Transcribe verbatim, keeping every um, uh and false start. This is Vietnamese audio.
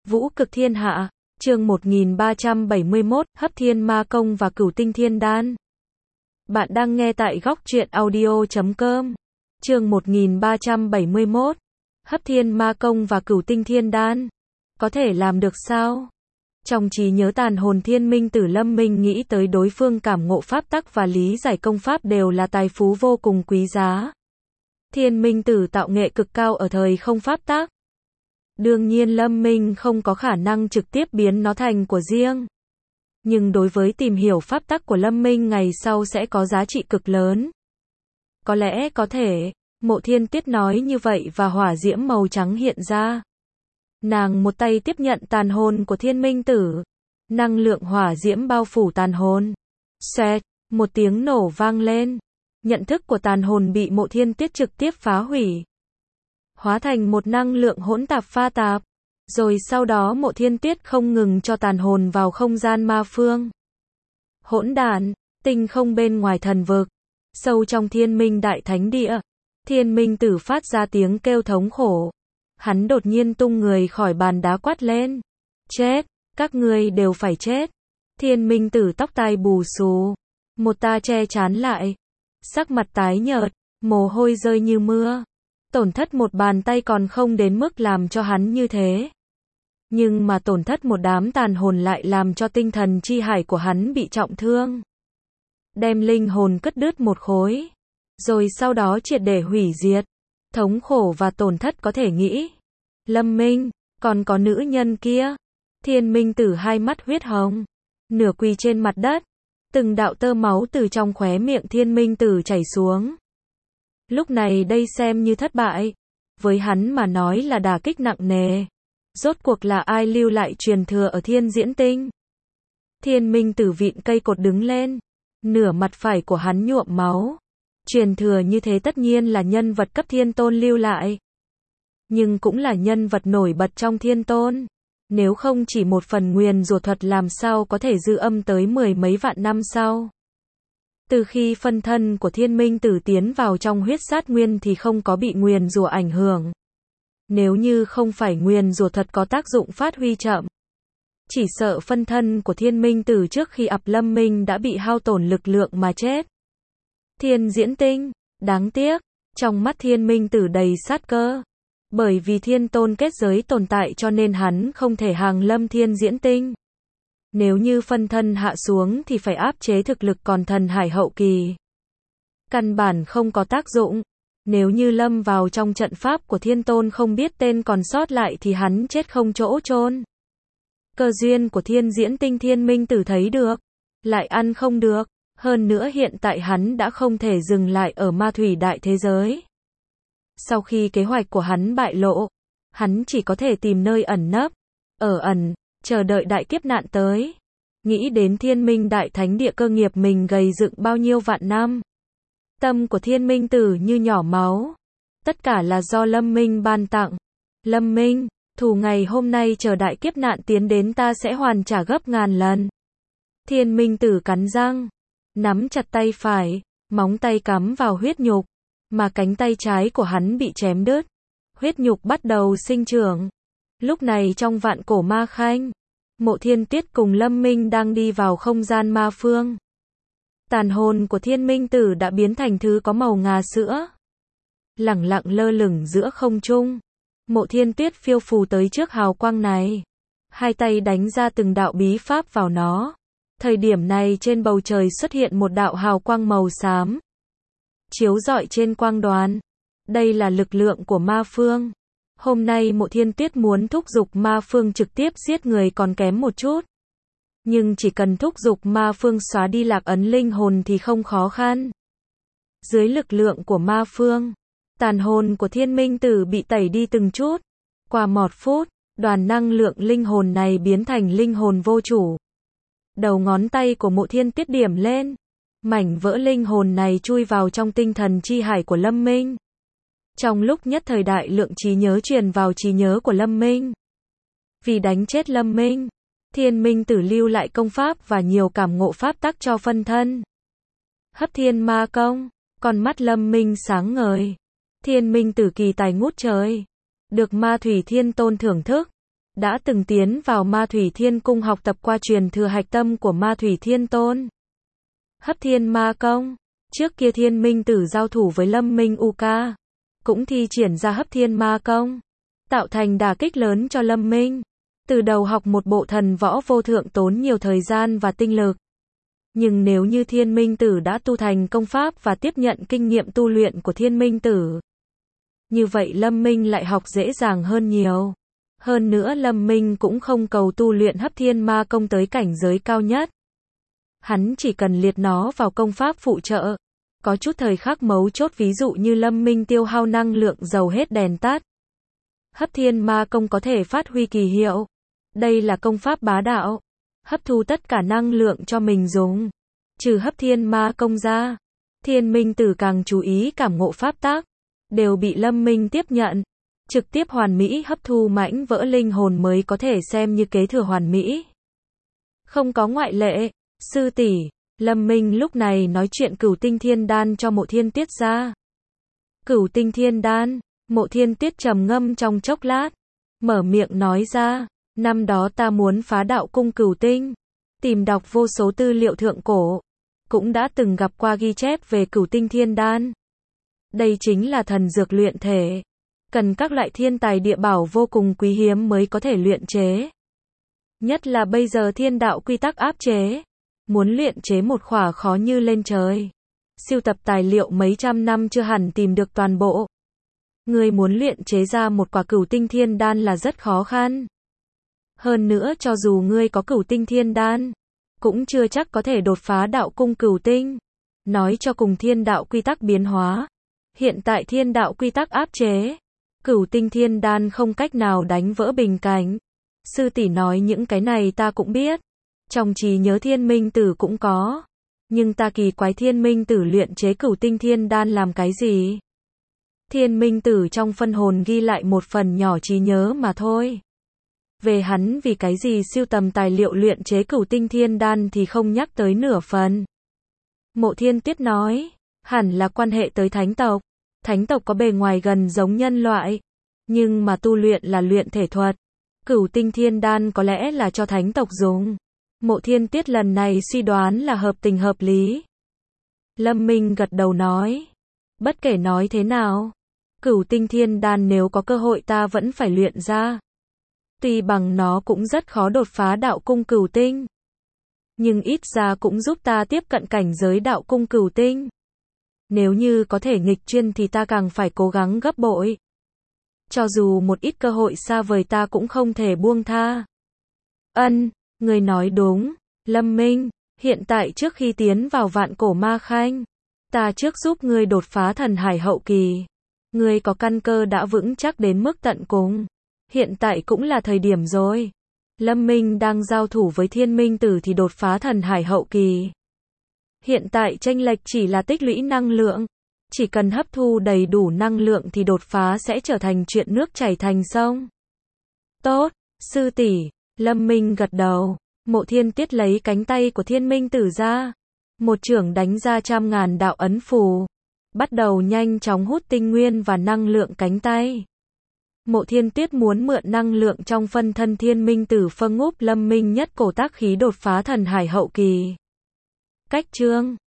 Vũ cực thiên hạ, chương một nghìn ba trăm bảy mươi mốt, hấp thiên ma công và cửu tinh thiên đan. Bạn đang nghe tại góc truyện audio chấm com. Chương một nghìn ba trăm bảy mươi mốt, hấp thiên ma công và cửu tinh thiên đan. Có thể làm được sao? Trong trí nhớ tàn hồn Thiên Minh Tử, Lâm Minh nghĩ tới đối phương cảm ngộ pháp tắc và lý giải công pháp đều là tài phú vô cùng quý giá. Thiên Minh Tử tạo nghệ cực cao ở thời không pháp tắc. Đương nhiên Lâm Minh không có khả năng trực tiếp biến nó thành của riêng. Nhưng đối với tìm hiểu pháp tắc của Lâm Minh ngày sau sẽ có giá trị cực lớn. Có lẽ có thể, Mộ Thiên Tuyết nói như vậy và hỏa diễm màu trắng hiện ra. Nàng một tay tiếp nhận tàn hồn của Thiên Minh Tử. Năng lượng hỏa diễm bao phủ tàn hồn. Xoẹt, một tiếng nổ vang lên. Nhận thức của tàn hồn bị Mộ Thiên Tuyết trực tiếp phá hủy. Hóa thành một năng lượng hỗn tạp pha tạp. Rồi sau đó Mộ Thiên Tuyết không ngừng cho tàn hồn vào không gian ma phương. Hỗn đản, tinh không bên ngoài thần vực. Sâu trong Thiên Minh Đại Thánh Địa. Thiên Minh Tử phát ra tiếng kêu thống khổ. Hắn đột nhiên tung người khỏi bàn đá quát lên. Chết, các ngươi đều phải chết. Thiên Minh Tử tóc tai bù xù. Một ta che chán lại. Sắc mặt tái nhợt, mồ hôi rơi như mưa. Tổn thất một bàn tay còn không đến mức làm cho hắn như thế. Nhưng mà tổn thất một đám tàn hồn lại làm cho tinh thần chi hải của hắn bị trọng thương. Đem linh hồn cắt đứt một khối. Rồi sau đó triệt để hủy diệt. Thống khổ và tổn thất có thể nghĩ. Lâm Minh, còn có nữ nhân kia. Thiên Minh Tử hai mắt huyết hồng. Nửa quỳ trên mặt đất. Từng đạo tơ máu từ trong khóe miệng Thiên Minh Tử chảy xuống. Lúc này đây xem như thất bại. Với hắn mà nói là đả kích nặng nề. Rốt cuộc là ai lưu lại truyền thừa ở Thiên Diễn Tinh? Thiên Minh Tử vịn cây cột đứng lên. Nửa mặt phải của hắn nhuộm máu. Truyền thừa như thế tất nhiên là nhân vật cấp thiên tôn lưu lại. Nhưng cũng là nhân vật nổi bật trong thiên tôn. Nếu không chỉ một phần nguyền rủa thuật làm sao có thể dư âm tới mười mấy vạn năm sau. Từ khi phân thân của Thiên Minh Tử tiến vào trong huyết sát nguyên thì không có bị nguyền rủa ảnh hưởng. Nếu như không phải nguyền rủa thuật có tác dụng phát huy chậm. Chỉ sợ phân thân của Thiên Minh Tử trước khi ập Lâm Minh đã bị hao tổn lực lượng mà chết. Thiên Diễn Tinh, đáng tiếc, trong mắt Thiên Minh Tử đầy sát cơ. Bởi vì thiên tôn kết giới tồn tại cho nên hắn không thể hàng lâm Thiên Diễn Tinh. Nếu như phân thân hạ xuống thì phải áp chế thực lực còn thần hải hậu kỳ. Căn bản không có tác dụng. Nếu như lâm vào trong trận pháp của thiên tôn không biết tên còn sót lại thì hắn chết không chỗ chôn. Cơ duyên của Thiên Diễn Tinh Thiên Minh Tử thấy được. Lại ăn không được. Hơn nữa hiện tại hắn đã không thể dừng lại ở ma thủy đại thế giới. Sau khi kế hoạch của hắn bại lộ, hắn chỉ có thể tìm nơi ẩn nấp, ở ẩn, chờ đợi đại kiếp nạn tới. Nghĩ đến Thiên Minh Đại Thánh Địa cơ nghiệp mình gầy dựng bao nhiêu vạn năm. Tâm của Thiên Minh Tử như nhỏ máu. Tất cả là do Lâm Minh ban tặng. Lâm Minh, thù ngày hôm nay chờ đại kiếp nạn tiến đến ta sẽ hoàn trả gấp ngàn lần. Thiên Minh Tử cắn răng. Nắm chặt tay phải, móng tay cắm vào huyết nhục, mà cánh tay trái của hắn bị chém đứt. Huyết nhục bắt đầu sinh trưởng. Lúc này trong vạn cổ ma khanh, Mộ Thiên Tuyết cùng Lâm Minh đang đi vào không gian ma phương. Tàn hồn của Thiên Minh Tử đã biến thành thứ có màu ngà sữa. Lẳng lặng lơ lửng giữa không trung. Mộ Thiên Tuyết phiêu phù tới trước hào quang này. Hai tay đánh ra từng đạo bí pháp vào nó. Thời điểm này trên bầu trời xuất hiện một đạo hào quang màu xám. Chiếu rọi trên quang đoàn. Đây là lực lượng của ma phương. Hôm nay Mộ Thiên Tuyết muốn thúc giục ma phương trực tiếp giết người còn kém một chút. Nhưng chỉ cần thúc giục ma phương xóa đi lạc ấn linh hồn thì không khó khăn. Dưới lực lượng của ma phương, tàn hồn của Thiên Minh Tử bị tẩy đi từng chút. Qua một phút, đoàn năng lượng linh hồn này biến thành linh hồn vô chủ. Đầu ngón tay của Mộ Thiên Tuyết điểm lên. Mảnh vỡ linh hồn này chui vào trong tinh thần chi hải của Lâm Minh. Trong lúc nhất thời đại lượng trí nhớ truyền vào trí nhớ của Lâm Minh. Vì đánh chết Lâm Minh, Thiên Minh Tử lưu lại công pháp và nhiều cảm ngộ pháp tắc cho phân thân. Hấp thiên ma công, con mắt Lâm Minh sáng ngời. Thiên Minh Tử kỳ tài ngút trời. Được Ma Thủy Thiên Tôn thưởng thức. đã từng tiến vào Ma Thủy Thiên Cung học tập qua truyền thừa hạch tâm của Ma Thủy Thiên Tôn. Hấp Thiên Ma Công. Trước kia Thiên Minh Tử giao thủ với Lâm Minh U Ca, cũng thi triển ra Hấp Thiên Ma Công, tạo thành đả kích lớn cho Lâm Minh. Từ đầu học một bộ thần võ vô thượng tốn nhiều thời gian và tinh lực. Nhưng nếu như Thiên Minh Tử đã tu thành công pháp và tiếp nhận kinh nghiệm tu luyện của Thiên Minh Tử, như vậy Lâm Minh lại học dễ dàng hơn nhiều. Hơn nữa Lâm Minh cũng không cầu tu luyện Hấp Thiên Ma Công tới cảnh giới cao nhất. Hắn chỉ cần liệt nó vào công pháp phụ trợ. Có chút thời khắc mấu chốt, ví dụ như Lâm Minh tiêu hao năng lượng dầu hết đèn tắt, Hấp Thiên Ma Công có thể phát huy kỳ hiệu. Đây là công pháp bá đạo, hấp thu tất cả năng lượng cho mình dùng. Trừ Hấp Thiên Ma Công ra, Thiên Minh Tử càng chú ý cảm ngộ pháp tác, đều bị Lâm Minh tiếp nhận, trực tiếp hoàn mỹ hấp thu mãnh vỡ linh hồn mới có thể xem như kế thừa hoàn mỹ. Không có ngoại lệ. Sư tỷ, Lâm Minh lúc này nói chuyện Cửu Tinh Thiên Đan cho Mộ Thiên Tiết ra. Cửu Tinh Thiên Đan. Mộ Thiên Tiết trầm ngâm trong chốc lát, mở miệng nói ra, năm đó ta muốn phá đạo cung Cửu Tinh, tìm đọc vô số tư liệu thượng cổ, cũng đã từng gặp qua ghi chép về Cửu Tinh Thiên Đan. Đây chính là thần dược luyện thể, cần các loại thiên tài địa bảo vô cùng quý hiếm mới có thể luyện chế. Nhất là bây giờ thiên đạo quy tắc áp chế, muốn luyện chế một khỏa khó như lên trời. Sưu tập tài liệu mấy trăm năm chưa hẳn tìm được toàn bộ. Ngươi muốn luyện chế ra một quả Cửu Tinh Thiên Đan là rất khó khăn. Hơn nữa cho dù ngươi có Cửu Tinh Thiên Đan, cũng chưa chắc có thể đột phá đạo cung Cửu Tinh. Nói cho cùng thiên đạo quy tắc biến hóa. Hiện tại thiên đạo quy tắc áp chế, Cửu Tinh Thiên Đan không cách nào đánh vỡ bình cảnh. Sư tỷ nói những cái này ta cũng biết. Trong trí nhớ Thiên Minh Tử cũng có. Nhưng ta kỳ quái Thiên Minh Tử luyện chế Cửu Tinh Thiên Đan làm cái gì? Thiên Minh Tử trong phân hồn ghi lại một phần nhỏ trí nhớ mà thôi. Về hắn vì cái gì sưu tầm tài liệu luyện chế Cửu Tinh Thiên Đan thì không nhắc tới nửa phần. Mộ Thiên Tiết nói, hẳn là quan hệ tới thánh tộc. Thánh tộc có bề ngoài gần giống nhân loại, nhưng mà tu luyện là luyện thể thuật. Cửu Tinh Thiên Đan có lẽ là cho thánh tộc dùng. Mộ Thiên Tiết lần này suy đoán là hợp tình hợp lý. Lâm Minh gật đầu nói, bất kể nói thế nào, Cửu Tinh Thiên Đan nếu có cơ hội ta vẫn phải luyện ra. Tuy bằng nó cũng rất khó đột phá đạo cung Cửu Tinh, nhưng ít ra cũng giúp ta tiếp cận cảnh giới đạo cung Cửu Tinh. Nếu như có thể nghịch chuyên thì ta càng phải cố gắng gấp bội. Cho dù một ít cơ hội xa vời ta cũng không thể buông tha. Ân, người nói đúng, Lâm Minh, hiện tại trước khi tiến vào Vạn Cổ Ma Khanh, ta trước giúp ngươi đột phá thần hải hậu kỳ. Ngươi có căn cơ đã vững chắc đến mức tận cùng. Hiện tại cũng là thời điểm rồi. Lâm Minh đang giao thủ với Thiên Minh Tử thì đột phá thần hải hậu kỳ. Hiện tại chênh lệch chỉ là tích lũy năng lượng. Chỉ cần hấp thu đầy đủ năng lượng thì đột phá sẽ trở thành chuyện nước chảy thành sông. Tốt, sư tỷ, Lâm Minh gật đầu. Mộ Thiên Tiết lấy cánh tay của Thiên Minh Tử ra. Một chưởng đánh ra trăm ngàn đạo ấn phù. Bắt đầu nhanh chóng hút tinh nguyên và năng lượng cánh tay. Mộ Thiên Tiết muốn mượn năng lượng trong phân thân Thiên Minh Tử phân ngúp Lâm Minh nhất cổ tác khí đột phá thần hải hậu kỳ. Cách chương